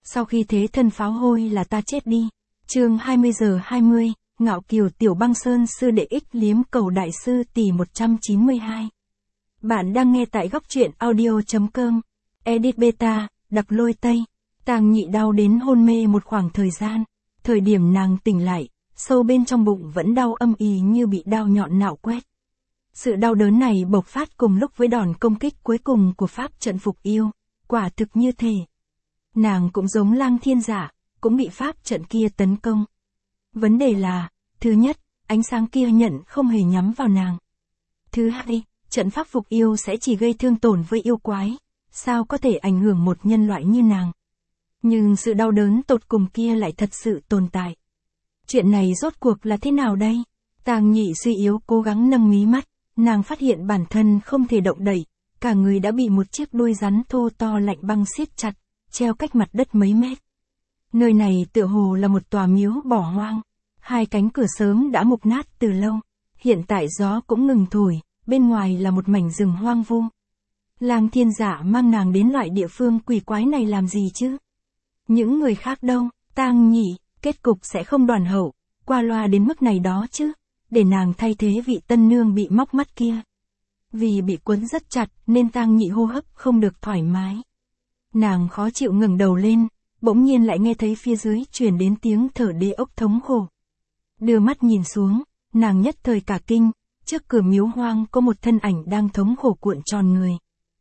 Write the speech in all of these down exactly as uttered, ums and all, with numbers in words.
Sau khi thế thân pháo hôi là ta chết đi. Chương hai mươi giờ hai mươi, Ngạo Kiều Tiểu Băng Sơn sư đệ ích liếm cầu đại sư tỷ một trăm chín mươi hai. Bạn đang nghe tại góc truyện audio.com. Edit beta, đặc lôi tây. Tàng Nhị đau đến hôn mê một khoảng thời gian. Thời điểm nàng tỉnh lại, sâu bên trong bụng vẫn đau âm ỉ như bị đao nhọn nạo quét. Sự đau đớn này bộc phát cùng lúc với đòn công kích cuối cùng của pháp trận phục yêu, quả thực như thể. Nàng cũng giống Lang Thiên Giả, cũng bị pháp trận kia tấn công. Vấn đề là, thứ nhất, ánh sáng kia nhận không hề nhắm vào nàng. Thứ hai, trận pháp phục yêu sẽ chỉ gây thương tổn với yêu quái, sao có thể ảnh hưởng một nhân loại như nàng. Nhưng sự đau đớn tột cùng kia lại thật sự tồn tại. Chuyện này rốt cuộc là thế nào đây? Tàng Nhị suy yếu cố gắng nâng mí mắt, nàng phát hiện bản thân không thể động đậy, cả người đã bị một chiếc đuôi rắn thô to lạnh băng siết chặt, treo cách mặt đất mấy mét. Nơi này tựa hồ là một tòa miếu bỏ hoang, hai cánh cửa sớm đã mục nát từ lâu, hiện tại gió cũng ngừng thổi, bên ngoài là một mảnh rừng hoang vu. Lang Thiên Giả mang nàng đến loại địa phương quỷ quái này làm gì chứ? Những người khác đâu? Tang Nhị, kết cục sẽ không đoàn hậu, qua loa đến mức này đó chứ, để nàng thay thế vị tân nương bị móc mắt kia. Vì bị quấn rất chặt nên Tang Nhị hô hấp không được thoải mái. Nàng khó chịu ngẩng đầu lên, bỗng nhiên lại nghe thấy phía dưới truyền đến tiếng thở đê ốc thống khổ. Đưa mắt nhìn xuống, nàng nhất thời cả kinh, trước cửa miếu hoang có một thân ảnh đang thống khổ cuộn tròn người.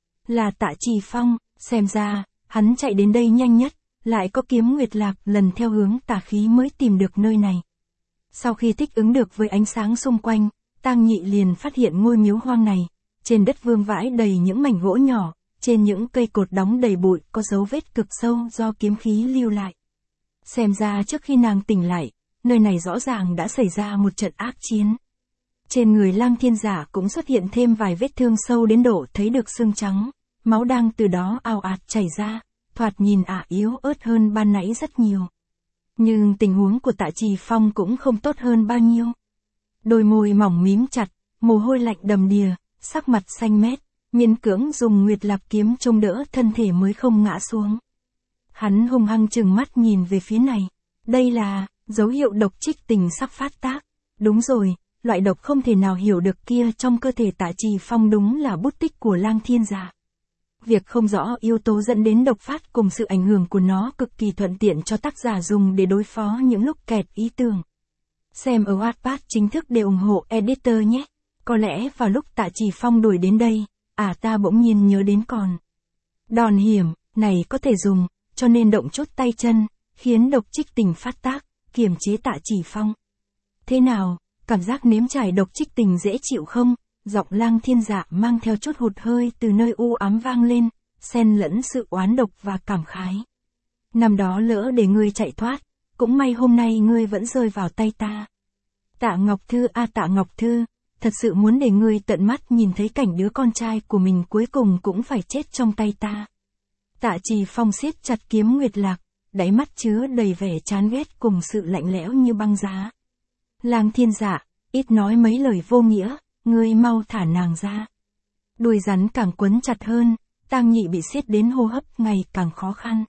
Là Tạ Trì Phong, xem ra, hắn chạy đến đây nhanh nhất, lại có kiếm nguyệt lạc lần theo hướng tà khí mới tìm được nơi này. Sau khi thích ứng được với ánh sáng xung quanh, Tang Nhị liền phát hiện ngôi miếu hoang này, trên đất vương vãi đầy những mảnh gỗ nhỏ, trên những cây cột đóng đầy bụi có dấu vết cực sâu do kiếm khí lưu lại. Xem ra trước khi nàng tỉnh lại, nơi này rõ ràng đã xảy ra một trận ác chiến. Trên người Lang Thiên Giả cũng xuất hiện thêm vài vết thương sâu đến độ thấy được xương trắng, máu đang từ đó ào ạt chảy ra, thoạt nhìn ả yếu ớt hơn ban nãy rất nhiều. Nhưng tình huống của Tạ Trì Phong cũng không tốt hơn bao nhiêu. Đôi môi mỏng mím chặt, mồ hôi lạnh đầm đìa, sắc mặt xanh mét, miễn cưỡng dùng nguyệt lạp kiếm trông đỡ thân thể mới không ngã xuống. Hắn hung hăng trừng mắt nhìn về phía này. Đây là dấu hiệu độc trích tình sắp phát tác. Đúng rồi, loại độc không thể nào hiểu được kia trong cơ thể Tạ Trì Phong đúng là bút tích của Lang Thiên Giả. Việc không rõ yếu tố dẫn đến độc phát cùng sự ảnh hưởng của nó cực kỳ thuận tiện cho tác giả dùng để đối phó những lúc kẹt ý tưởng. Xem ở Wattpad chính thức để ủng hộ editor nhé. Có lẽ vào lúc Tạ Trì Phong đuổi đến đây, à ta bỗng nhiên nhớ đến còn. Đòn hiểm, này có thể dùng, cho nên động chốt tay chân, khiến độc trích tình phát tác, kiềm chế Tạ Trì Phong. Thế nào, cảm giác nếm trải độc trích tình dễ chịu không? Giọng Lang Thiên Giả mang theo chút hụt hơi từ nơi u ám vang lên, xen lẫn sự oán độc và cảm khái. Năm đó lỡ để ngươi chạy thoát, cũng may hôm nay ngươi vẫn rơi vào tay ta. Tạ Ngọc Thư a à, Tạ Ngọc Thư, thật sự muốn để ngươi tận mắt nhìn thấy cảnh đứa con trai của mình cuối cùng cũng phải chết trong tay ta. Tạ Trì Phong siết chặt kiếm nguyệt lạc, đáy mắt chứa đầy vẻ chán ghét cùng sự lạnh lẽo như băng giá. Lang Thiên Giả, ít nói mấy lời vô nghĩa, ngươi mau thả nàng ra. Đuôi rắn càng quấn chặt hơn, Tang Nhị bị siết đến hô hấp ngày càng khó khăn.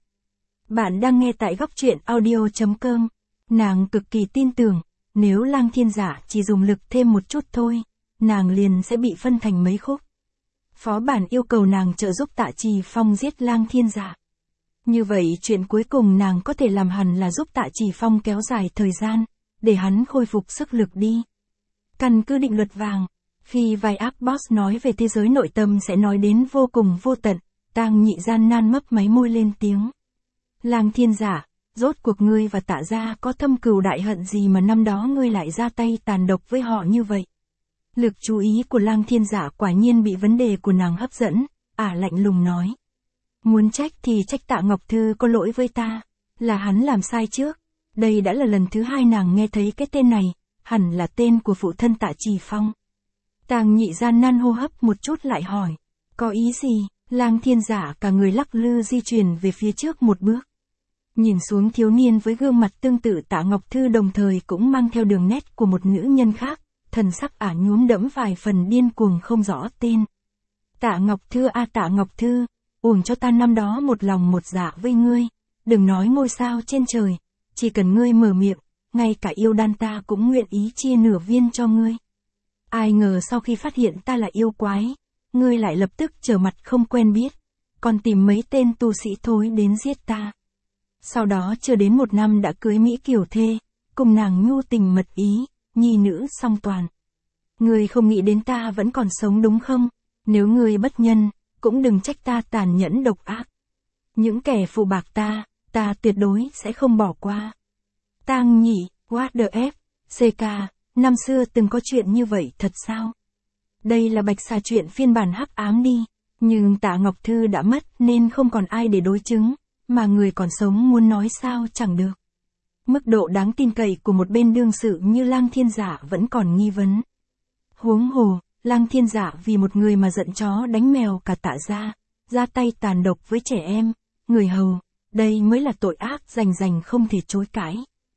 Bạn đang nghe tại góc truyện audio.com. Nàng cực kỳ tin tưởng, nếu Lang Thiên Giả chỉ dùng lực thêm một chút thôi, nàng liền sẽ bị phân thành mấy khúc. Phó bản yêu cầu nàng trợ giúp Tạ Trì Phong giết Lang Thiên Giả. Như vậy chuyện cuối cùng nàng có thể làm hẳn là giúp Tạ Trì Phong kéo dài thời gian, để hắn khôi phục sức lực đi. Căn cứ định luật vàng, khi vài ác boss nói về thế giới nội tâm sẽ nói đến vô cùng vô tận, Tang Nhị gian nan mấp máy môi lên tiếng. Lang Thiên Giả, rốt cuộc ngươi và Tạ gia có thâm cừu đại hận gì mà năm đó ngươi lại ra tay tàn độc với họ như vậy? Lực chú ý của Lang Thiên Giả quả nhiên bị vấn đề của nàng hấp dẫn, ả lạnh lùng nói. Muốn trách thì trách Tạ Ngọc Thư có lỗi với ta, là hắn làm sai trước. Đây đã là lần thứ hai nàng nghe thấy cái tên này, hẳn là tên của phụ thân Tạ Trì Phong. Tang Nhị gian nan hô hấp một chút lại hỏi, có ý gì? Lang Thiên Giả cả người lắc lư di chuyển về phía trước một bước. Nhìn xuống thiếu niên với gương mặt tương tự Tạ Ngọc Thư đồng thời cũng mang theo đường nét của một nữ nhân khác, thần sắc ả nhuốm đẫm vài phần điên cuồng không rõ tên. Tạ Ngọc Thư a à, Tạ Ngọc Thư, uổng cho ta năm đó một lòng một dạ với ngươi, đừng nói ngôi sao trên trời, chỉ cần ngươi mở miệng, ngay cả yêu đan ta cũng nguyện ý chia nửa viên cho ngươi. Ai ngờ sau khi phát hiện ta là yêu quái, ngươi lại lập tức trở mặt không quen biết, còn tìm mấy tên tu sĩ thối đến giết ta. Sau đó chưa đến một năm đã cưới Mỹ Kiều thê, cùng nàng nhu tình mật ý, nhi nữ song toàn. Ngươi không nghĩ đến ta vẫn còn sống đúng không? Nếu ngươi bất nhân, cũng đừng trách ta tàn nhẫn độc ác. Những kẻ phù bạc ta, ta tuyệt đối sẽ không bỏ qua. Tang Nhị, what the f, xê ca, năm xưa từng có chuyện như vậy thật sao? Đây là Bạch Xà chuyện phiên bản hắc ám đi, nhưng Tạ Ngọc Thư đã mất nên không còn ai để đối chứng, mà người còn sống muốn nói sao chẳng được. Mức độ đáng tin cậy của một bên đương sự như Lang Thiên Giả vẫn còn nghi vấn. Huống hồ, Lang Thiên Giả vì một người mà giận chó đánh mèo cả Tạ gia, ra tay tàn độc với trẻ em, người hầu, đây mới là tội ác rành rành không thể chối cãi.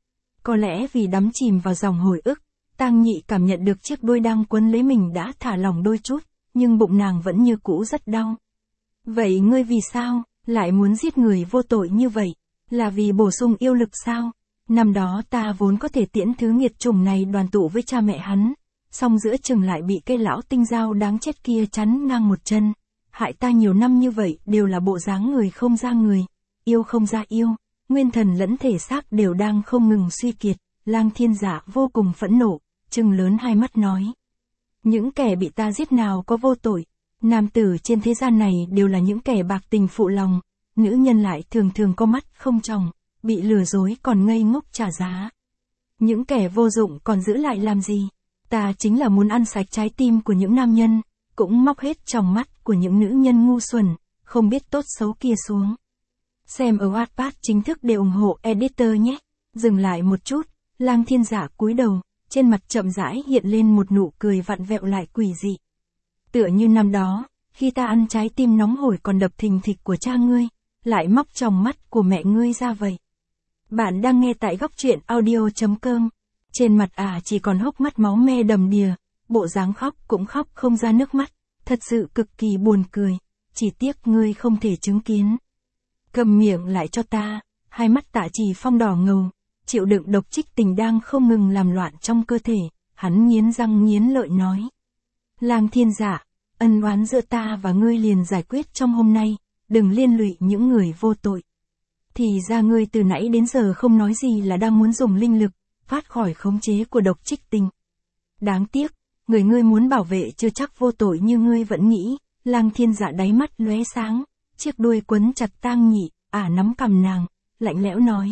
Có lẽ vì đắm chìm vào dòng hồi ức, Tang Nhị cảm nhận được chiếc đuôi đang quấn lấy mình đã thả lỏng đôi chút, nhưng bụng nàng vẫn như cũ rất đau. Vậy ngươi vì sao, lại muốn giết người vô tội như vậy? Là vì bổ sung yêu lực sao? Năm đó ta vốn có thể tiễn thứ nghiệt chủng này đoàn tụ với cha mẹ hắn, song giữa chừng lại bị cây lão tinh dao đáng chết kia chắn ngang một chân. Hại ta nhiều năm như vậy đều là bộ dáng người không ra người, yêu không ra yêu, nguyên thần lẫn thể xác đều đang không ngừng suy kiệt. Lang Thiên Giả vô cùng phẫn nộ, trừng lớn hai mắt nói. Những kẻ bị ta giết nào có vô tội, nam tử trên thế gian này đều là những kẻ bạc tình phụ lòng, nữ nhân lại thường thường có mắt không tròng, bị lừa dối còn ngây ngốc trả giá. Những kẻ vô dụng còn giữ lại làm gì? Ta chính là muốn ăn sạch trái tim của những nam nhân, cũng móc hết trong mắt của những nữ nhân ngu xuẩn, không biết tốt xấu kia xuống. Xem ở Wattpad chính thức để ủng hộ editor nhé. Dừng lại một chút, Lang Thiên Giả cúi đầu, trên mặt chậm rãi hiện lên một nụ cười vặn vẹo lại quỷ dị. Tựa như năm đó, khi ta ăn trái tim nóng hổi còn đập thình thịch của cha ngươi, lại móc trong mắt của mẹ ngươi ra vậy. Bạn đang nghe tại góc truyện audio chấm com. Trên mặt ả à chỉ còn hốc mắt máu me đầm đìa, bộ dáng khóc cũng khóc không ra nước mắt, thật sự cực kỳ buồn cười, chỉ tiếc ngươi không thể chứng kiến. Cầm miệng lại cho ta, hai mắt Tạ Chỉ Phong đỏ ngầu, chịu đựng độc trích tình đang không ngừng làm loạn trong cơ thể, hắn nghiến răng nghiến lợi nói. Lang Thiên Giả, ân oán giữa ta và ngươi liền giải quyết trong hôm nay, đừng liên lụy những người vô tội. Thì ra ngươi từ nãy đến giờ không nói gì là đang muốn dùng linh lực, phát khỏi khống chế của độc trích tình. Đáng tiếc, người ngươi muốn bảo vệ chưa chắc vô tội như ngươi vẫn nghĩ. Lang Thiên Giả đáy mắt lóe sáng, chiếc đuôi quấn chặt Tang Nhị, ả nắm cằm nàng, lạnh lẽo nói.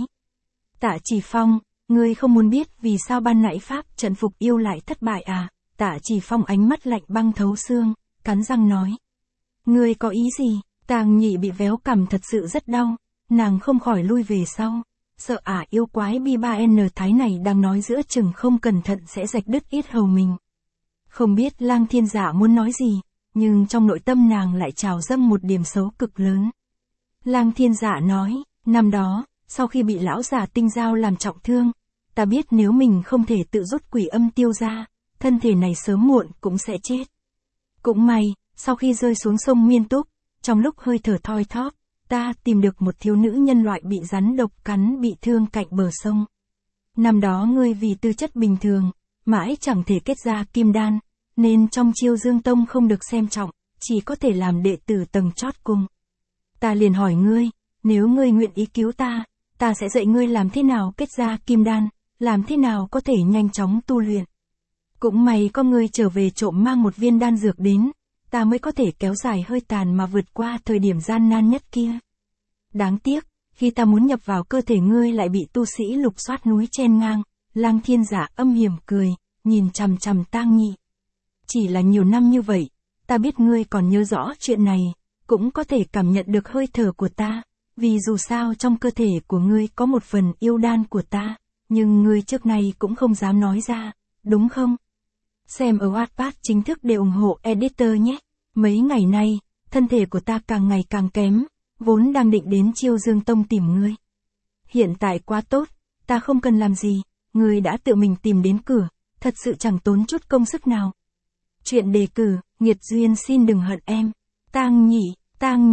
Tạ Chỉ Phong, ngươi không muốn biết vì sao ban nãy pháp trận phục yêu lại thất bại à? Tạ Chỉ Phong ánh mắt lạnh băng thấu xương, cắn răng nói. Ngươi có ý gì? Tang Nhị bị véo cằm thật sự rất đau, nàng không khỏi lui về sau, sợ ả yêu quái bi ba en thái này đang nói giữa chừng không cẩn thận sẽ rạch đứt yết hầu mình. Không biết Lang Thiên Giả muốn nói gì, nhưng trong nội tâm nàng lại trào dâng một điểm xấu cực lớn. Lang Thiên Giả nói, năm đó, sau khi bị lão già tinh dao làm trọng thương, ta biết nếu mình không thể tự rút quỷ âm tiêu ra, thân thể này sớm muộn cũng sẽ chết. Cũng may, sau khi rơi xuống sông Miên Túc, trong lúc hơi thở thoi thóp, ta tìm được một thiếu nữ nhân loại bị rắn độc cắn bị thương cạnh bờ sông. Năm đó ngươi vì tư chất bình thường, mãi chẳng thể kết ra kim đan, nên trong Chiêu Dương Tông không được xem trọng, chỉ có thể làm đệ tử tầng chót cùng. Ta liền hỏi ngươi, nếu ngươi nguyện ý cứu ta, ta sẽ dạy ngươi làm thế nào kết ra kim đan, làm thế nào có thể nhanh chóng tu luyện. Cũng may có ngươi trở về trộm mang một viên đan dược đến, ta mới có thể kéo dài hơi tàn mà vượt qua thời điểm gian nan nhất kia. Đáng tiếc, khi ta muốn nhập vào cơ thể ngươi lại bị tu sĩ lục soát núi chen ngang. Lang Thiên Giả âm hiểm cười, nhìn chằm chằm Tang Nhị. Chỉ là nhiều năm như vậy, ta biết ngươi còn nhớ rõ chuyện này, cũng có thể cảm nhận được hơi thở của ta, vì dù sao trong cơ thể của ngươi có một phần yêu đan của ta, nhưng ngươi trước nay cũng không dám nói ra, đúng không? Xem ở Wattpad chính thức để ủng hộ editor nhé. Mấy ngày nay, thân thể của ta càng ngày càng kém, vốn đang định đến Chiêu Dương Tông tìm ngươi. Hiện tại quá tốt, ta không cần làm gì, ngươi đã tự mình tìm đến cửa, thật sự chẳng tốn chút công sức nào. Chuyện đề cử, nghiệt duyên xin đừng hận em. Tang Nhị, Tang Nhị,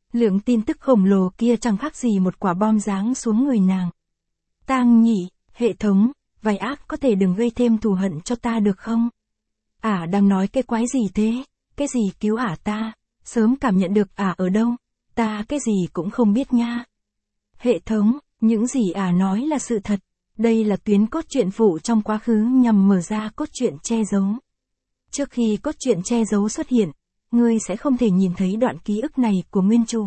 Lượng tin tức khổng lồ kia chẳng khác gì một quả bom giáng xuống người nàng. Tang Nhị, hệ thống, vài ác có thể đừng gây thêm thù hận cho ta được không? Ả à, đang nói cái quái gì thế? Cái gì cứu ả à ta? Sớm cảm nhận được ả à ở đâu? Ta cái gì cũng không biết nha. Hệ thống, những gì ả à nói là sự thật. Đây là tuyến cốt truyện phụ trong quá khứ nhằm mở ra cốt truyện che giấu. Trước khi cốt truyện che giấu xuất hiện, ngươi sẽ không thể nhìn thấy đoạn ký ức này của nguyên chủ.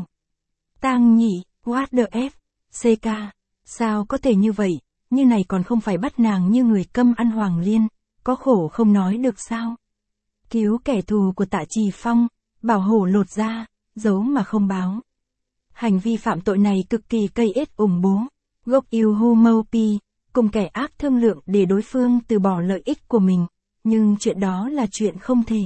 Tang Nhị, what the f, xê ca, sao có thể như vậy, như này còn không phải bắt nàng như người câm ăn hoàng liên, có khổ không nói được sao? Cứu kẻ thù của Tạ Trì Phong, bảo hổ lột da, giấu mà không báo. Hành vi phạm tội này cực kỳ cây ết ủng bố, gốc yêu hu mâu pi, cùng kẻ ác thương lượng để đối phương từ bỏ lợi ích của mình, nhưng chuyện đó là chuyện không thể.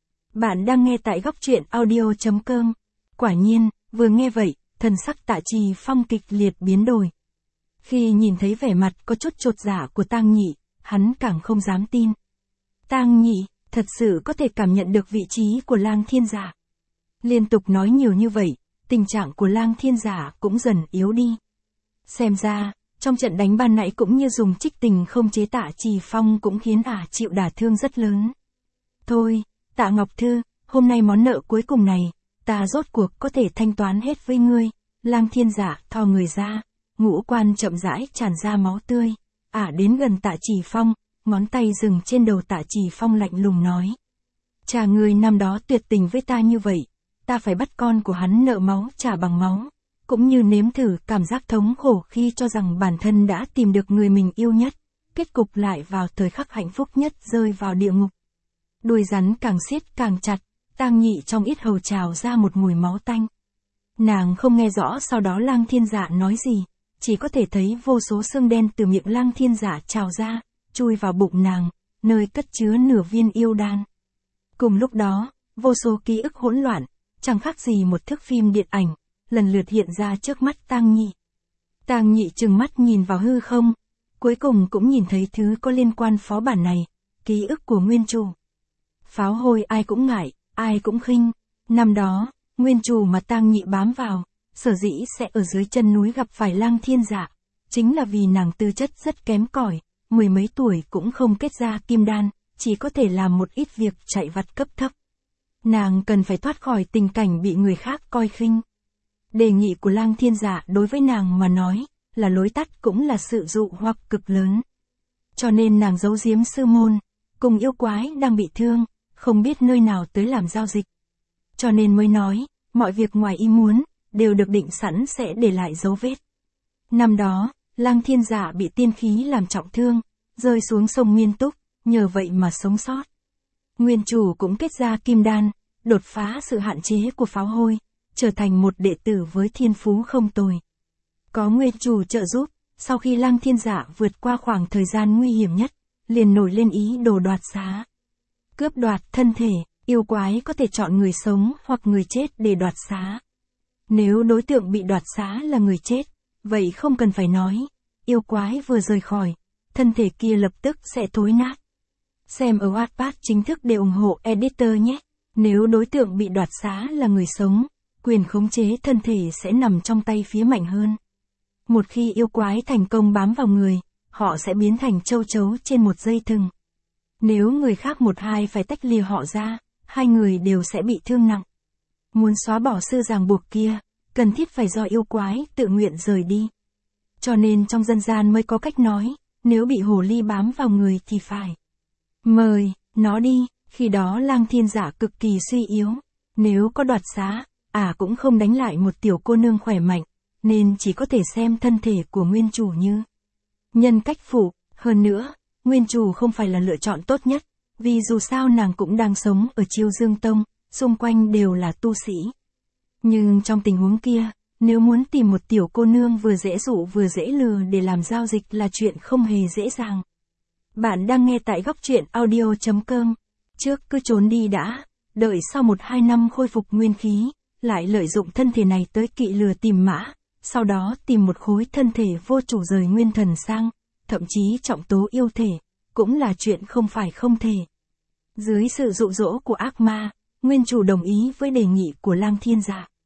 Bạn đang nghe tại góc truyện audio chấm com. Quả nhiên, vừa nghe vậy, thần sắc Tạ Trì Phong kịch liệt biến đổi. Khi nhìn thấy vẻ mặt có chút chột dạ của Tang Nhị, hắn càng không dám tin. Tang Nhị, thật sự có thể cảm nhận được vị trí của Lang Thiên Giả. Liên tục nói nhiều như vậy, tình trạng của Lang Thiên Giả cũng dần yếu đi. Xem ra, trong trận đánh ban nãy cũng như dùng trích tình không chế Tạ Trì Phong cũng khiến ả chịu đả thương rất lớn. Thôi, Tạ Ngọc Thư, hôm nay món nợ cuối cùng này, ta rốt cuộc có thể thanh toán hết với ngươi. Lang Thiên Giả thò người ra, ngũ quan chậm rãi tràn ra máu tươi. Ả đến gần Tạ Trì Phong, ngón tay dừng trên đầu Tạ Trì Phong lạnh lùng nói. Cha ngươi năm đó tuyệt tình với ta như vậy, ta phải bắt con của hắn nợ máu trả bằng máu, cũng như nếm thử cảm giác thống khổ khi cho rằng bản thân đã tìm được người mình yêu nhất, kết cục lại vào thời khắc hạnh phúc nhất rơi vào địa ngục. Đuôi rắn càng siết càng chặt, Tang Nhị trong yết hầu trào ra một mùi máu tanh. Nàng không nghe rõ sau đó Lang Thiên Giả nói gì, chỉ có thể thấy vô số xương đen từ miệng Lang Thiên Giả trào ra, chui vào bụng nàng, nơi cất chứa nửa viên yêu đan. Cùng lúc đó, vô số ký ức hỗn loạn, chẳng khác gì một thước phim điện ảnh, lần lượt hiện ra trước mắt Tang Nhị. Tang Nhị trừng mắt nhìn vào hư không, cuối cùng cũng nhìn thấy thứ có liên quan phó bản này, ký ức của nguyên chủ. Pháo hôi ai cũng ngại, ai cũng khinh. Năm đó, nguyên chủ mà Tang Nhị bám vào, sở dĩ sẽ ở dưới chân núi gặp phải Lang Thiên Giả, chính là vì nàng tư chất rất kém cỏi, mười mấy tuổi cũng không kết ra kim đan, chỉ có thể làm một ít việc chạy vặt cấp thấp. Nàng cần phải thoát khỏi tình cảnh bị người khác coi khinh. Đề nghị của Lang Thiên Giả đối với nàng mà nói, là lối tắt cũng là sự dụ hoặc cực lớn. Cho nên nàng giấu giếm sư môn, cùng yêu quái đang bị thương, không biết nơi nào tới làm giao dịch. Cho nên mới nói, mọi việc ngoài ý muốn, đều được định sẵn sẽ để lại dấu vết. Năm đó, Lang Thiên Giả bị tiên khí làm trọng thương, rơi xuống sông Nguyên Túc, nhờ vậy mà sống sót. Nguyên chủ cũng kết ra kim đan, đột phá sự hạn chế của pháo hôi, trở thành một đệ tử với thiên phú không tồi. Có nguyên chủ trợ giúp, sau khi Lang Thiên Giả vượt qua khoảng thời gian nguy hiểm nhất, liền nổi lên ý đồ đoạt xá. Cướp đoạt thân thể, yêu quái có thể chọn người sống hoặc người chết để đoạt xá. Nếu đối tượng bị đoạt xá là người chết, vậy không cần phải nói, yêu quái vừa rời khỏi, thân thể kia lập tức sẽ thối nát. Xem ở Wattpad chính thức để ủng hộ editor nhé. Nếu đối tượng bị đoạt xá là người sống, quyền khống chế thân thể sẽ nằm trong tay phía mạnh hơn. Một khi yêu quái thành công bám vào người, họ sẽ biến thành châu chấu trên một dây thừng. Nếu người khác một hai phải tách lìa họ ra, hai người đều sẽ bị thương nặng. Muốn xóa bỏ sự ràng buộc kia, cần thiết phải do yêu quái tự nguyện rời đi. Cho nên trong dân gian mới có cách nói, nếu bị hồ ly bám vào người thì phải mời nó đi, khi đó Lang Thiên Giả cực kỳ suy yếu. Nếu có đoạt xá, ả à cũng không đánh lại một tiểu cô nương khỏe mạnh, nên chỉ có thể xem thân thể của nguyên chủ như nhân cách phụ. Hơn nữa, nguyên chủ không phải là lựa chọn tốt nhất, vì dù sao nàng cũng đang sống ở Chiêu Dương Tông, xung quanh đều là tu sĩ. Nhưng trong tình huống kia, nếu muốn tìm một tiểu cô nương vừa dễ dụ vừa dễ lừa để làm giao dịch là chuyện không hề dễ dàng. Bạn đang nghe tại góc truyện audio chấm com. Trước cứ trốn đi đã, đợi sau một hai năm khôi phục nguyên khí, lại lợi dụng thân thể này tới kỵ lừa tìm mã, sau đó tìm một khối thân thể vô chủ rời nguyên thần sang, thậm chí trọng tố yêu thể, cũng là chuyện không phải không thể. Dưới sự dụ dỗ của ác ma, nguyên chủ đồng ý với đề nghị của Lang Thiên Giả.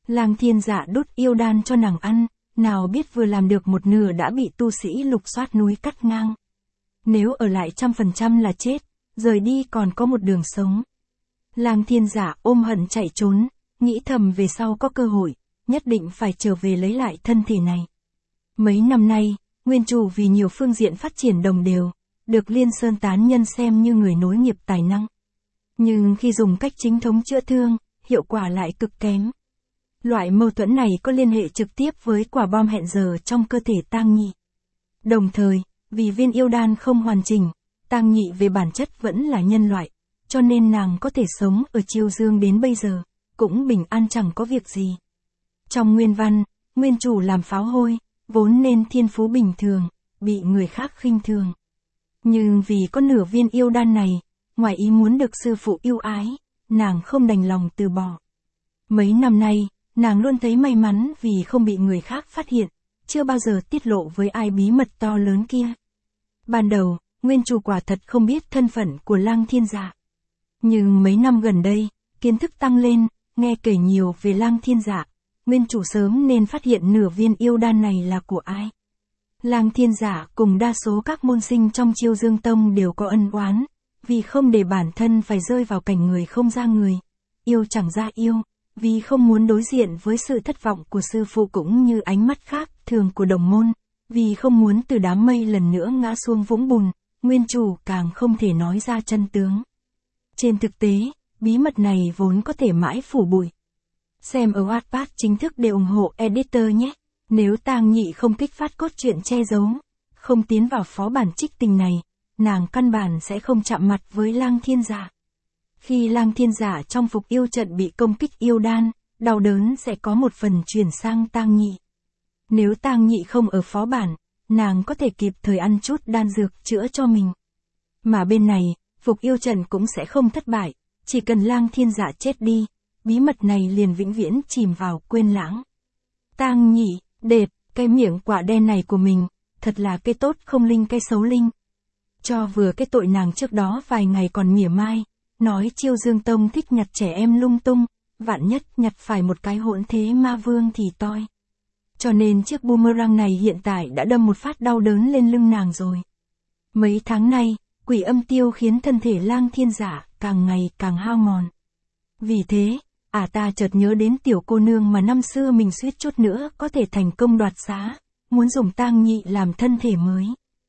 Lang Thiên Dạ đút yêu đan cho nàng ăn, nào biết vừa làm được một nửa đã bị tu sĩ Lục Soát núi cắt ngang. Nếu ở lại trăm phần trăm là chết, rời đi còn có một đường sống. Lang Thiên Dạ ôm hận chạy trốn, nghĩ thầm về sau có cơ hội, nhất định phải trở về lấy lại thân thể này. Mấy năm nay, Nguyên Chủ vì nhiều phương diện phát triển đồng đều, được Liên Sơn tán nhân xem như người nối nghiệp tài năng. Nhưng khi dùng cách chính thống chữa thương, hiệu quả lại cực kém. Loại mâu thuẫn này có liên hệ trực tiếp với quả bom hẹn giờ trong cơ thể Tang Nhị. Đồng thời, vì viên yêu đan không hoàn chỉnh, Tang Nhị về bản chất vẫn là nhân loại, cho nên nàng có thể sống ở Chiêu Dương đến bây giờ, cũng bình an chẳng có việc gì. Trong nguyên văn, Nguyên Chủ làm pháo hôi, vốn nên thiên phú bình thường, bị người khác khinh thường. Nhưng vì có nửa viên yêu đan này, ngoài ý muốn được sư phụ yêu ái, nàng không đành lòng từ bỏ. Mấy năm nay, nàng luôn thấy may mắn vì không bị người khác phát hiện, chưa bao giờ tiết lộ với ai bí mật to lớn kia. Ban đầu, Nguyên Chủ quả thật không biết thân phận của Lang Thiên Dạ. Nhưng mấy năm gần đây, kiến thức tăng lên, nghe kể nhiều về Lang Thiên Dạ, Nguyên Chủ sớm nên phát hiện nửa viên yêu đan này là của ai. Lang Thiên Dạ cùng đa số các môn sinh trong Chiêu Dương Tông đều có ân oán, vì không để bản thân phải rơi vào cảnh người không ra người, yêu chẳng ra yêu, vì không muốn đối diện với sự thất vọng của sư phụ cũng như ánh mắt khác thường của đồng môn, vì không muốn từ đám mây lần nữa ngã xuống vũng bùn, Nguyên Chủ càng không thể nói ra chân tướng. Trên thực tế, bí mật này vốn có thể mãi phủ bụi. Xem ở Wattpad chính thức để ủng hộ editor nhé. Nếu Tang Nhị không kích phát cốt truyện che giấu, không tiến vào phó bản trích tình này, nàng căn bản sẽ không chạm mặt với Lang Thiên Dạ. Khi Lang Thiên Dạ trong phục yêu trận bị công kích yêu đan, đau đớn sẽ có một phần chuyển sang Tang Nhị. Nếu Tang Nhị không ở phó bản, nàng có thể kịp thời ăn chút đan dược chữa cho mình. Mà bên này, phục yêu trận cũng sẽ không thất bại, chỉ cần Lang Thiên Dạ chết đi, bí mật này liền vĩnh viễn chìm vào quên lãng. Tang Nhị, đệt, cái miệng quả đen này của mình, thật là cái tốt không linh cái xấu linh. Cho vừa cái tội nàng trước đó vài ngày còn mỉa mai, nói Chiêu Dương Tông thích nhặt trẻ em lung tung, vạn nhất nhặt phải một cái hỗn thế ma vương thì toi. Cho nên chiếc boomerang này hiện tại đã đâm một phát đau đớn lên lưng nàng rồi. Mấy tháng nay, quỷ âm tiêu khiến thân thể Lang Thiên Dạ càng ngày càng hao mòn. Vì thế, à ta chợt nhớ đến tiểu cô nương mà năm xưa mình suýt chút nữa có thể thành công đoạt xá, muốn dùng Tang Nhị làm thân thể mới.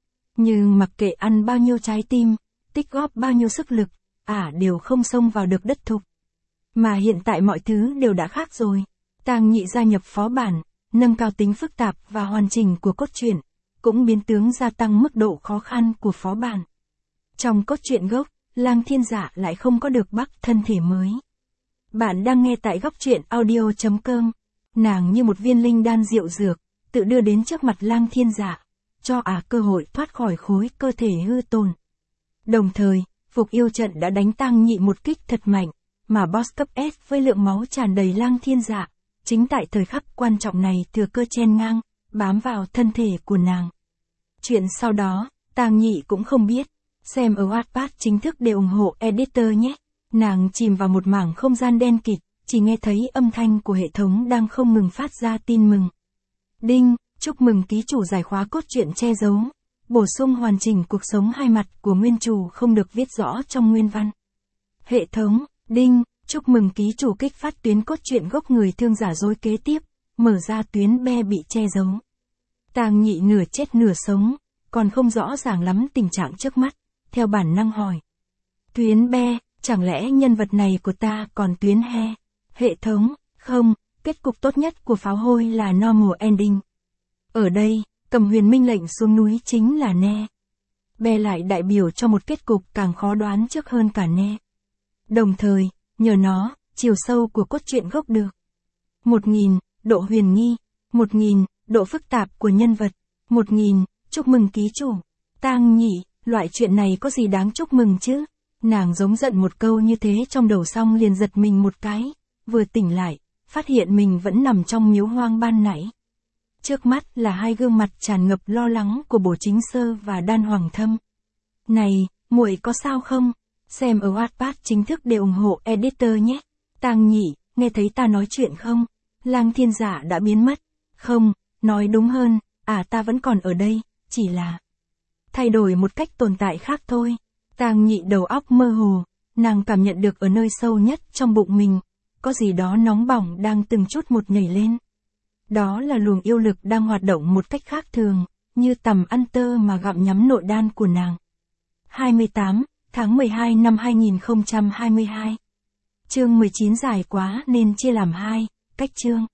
Nhưng mặc kệ ăn bao nhiêu trái tim, tích góp bao nhiêu sức lực, ả đều không xông vào được đất thục. Mà hiện tại mọi thứ đều đã khác rồi. Tang Nhị gia nhập phó bản, nâng cao tính phức tạp và hoàn chỉnh của cốt truyện, cũng biến tướng gia tăng mức độ khó khăn của phó bản. Trong cốt truyện gốc, Lang Thiên Dạ lại không có được bắc thân thể mới. Bạn đang nghe tại góc truyện audio chấm com. Nàng như một viên linh đan diệu dược, tự đưa đến trước mặt Lang Thiên Dạ, cho ả cơ hội thoát khỏi khối cơ thể hư tồn. Đồng thời, phục yêu trận đã đánh Tang Nhị một kích thật mạnh, mà boss cấp S với lượng máu tràn đầy Lang Thiên Dạ, chính tại thời khắc quan trọng này thừa cơ chen ngang, bám vào thân thể của nàng. Chuyện sau đó, Tang Nhị cũng không biết, xem ở Wattpad chính thức để ủng hộ editor nhé. Nàng chìm vào một mảng không gian đen kịt, chỉ nghe thấy âm thanh của hệ thống đang không ngừng phát ra tin mừng. Đinh, chúc mừng ký chủ giải khóa cốt truyện che giấu, bổ sung hoàn chỉnh cuộc sống hai mặt của Nguyên Chủ không được viết rõ trong nguyên văn. Hệ thống, đinh, chúc mừng ký chủ kích phát tuyến cốt truyện gốc người thương giả dối kế tiếp, mở ra tuyến be bị che giấu. Tang Nhị nửa chết nửa sống, còn không rõ ràng lắm tình trạng trước mắt, theo bản năng hỏi. Tuyến be, chẳng lẽ nhân vật này của ta còn tuyến he? Hệ thống, không, kết cục tốt nhất của pháo hôi là normal ending. Ở đây, cầm huyền minh lệnh xuống núi chính là ne. Be lại đại biểu cho một kết cục càng khó đoán trước hơn cả ne. Đồng thời, nhờ nó, chiều sâu của cốt truyện gốc được. Một nghìn, độ huyền nghi. Một nghìn, độ phức tạp của nhân vật. Một nghìn, chúc mừng ký chủ. Tang Nhị, loại chuyện này có gì đáng chúc mừng chứ? Nàng giống giận một câu như thế trong đầu xong liền giật mình một cái, vừa tỉnh lại, phát hiện mình vẫn nằm trong miếu hoang ban nãy. Trước mắt là hai gương mặt tràn ngập lo lắng của Bổ Chính Sơ và Đan Hoàng Thâm. Này, muội có sao không? Xem ở Wattpad chính thức để ủng hộ editor nhé. Tang Nhị, nghe thấy ta nói chuyện không? Lang Thiên Dạ đã biến mất. Không, nói đúng hơn, à ta vẫn còn ở đây, chỉ là thay đổi một cách tồn tại khác thôi. Tang Nhị đầu óc mơ hồ, nàng cảm nhận được ở nơi sâu nhất trong bụng mình, có gì đó nóng bỏng đang từng chút một nhảy lên. Đó là luồng yêu lực đang hoạt động một cách khác thường, như tằm ăn tơ mà gặm nhắm nội đan của nàng. hai mươi tám, tháng mười hai năm hai nghìn không trăm hai mươi hai. Chương mười chín dài quá nên chia làm hai, cách chương.